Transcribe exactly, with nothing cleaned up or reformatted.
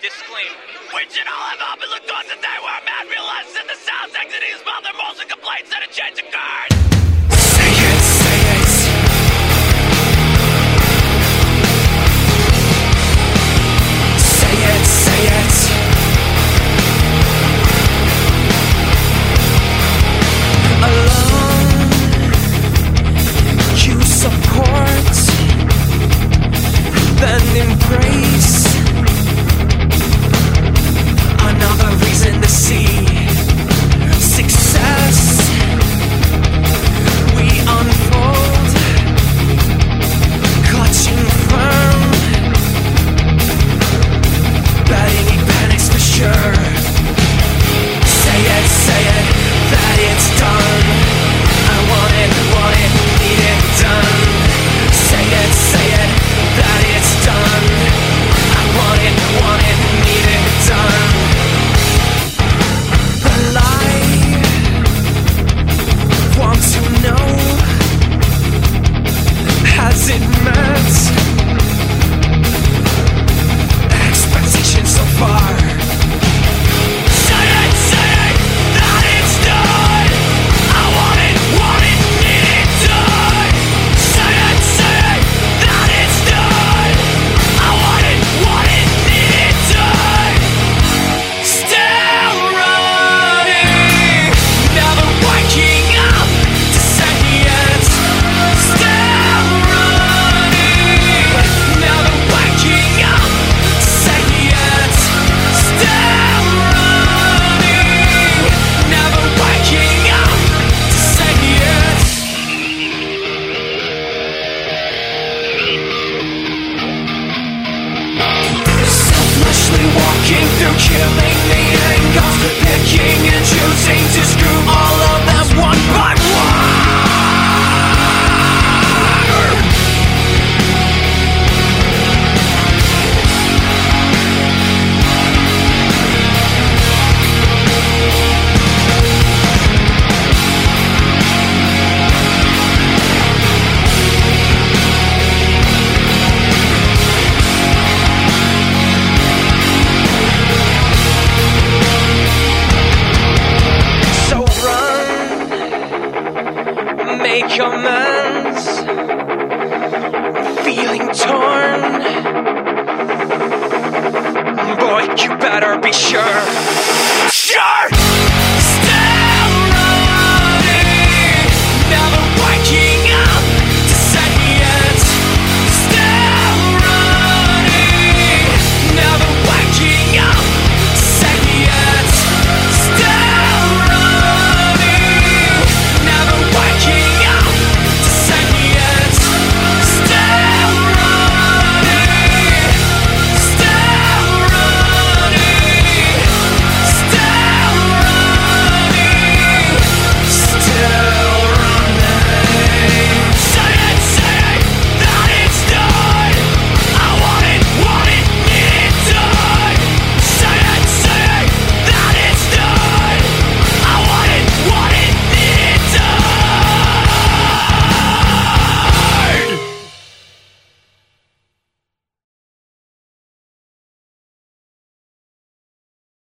disclaim. We should all have opened the doors today where a man realizes that the sounds exiting his mouth are mostly complaints and a change occurred. Say it, say it. Say it, say it. Alone, you support, then embrace. Another reason to see success. We unfold, clutching firm, betting he panics for sure. Say it, say it, that it's done. I want it, want it, need it done. Say it, say it, that it's done. I want it, want it, need it done. The lie, want to know, has it met expectations so far? Say it, say it, that it's done. I want it, want it, need it done. Say it, say it, that it's done. I want it, want it, need it done. Still running, never waking up to say it. Still running, never waking up to say it. Still running, never waking up to say it. Selfishly walking through, killing the angles, picking and choosing to screw all of them one by one. So run, make amends, feeling torn. Boy, you better be sure. Sure!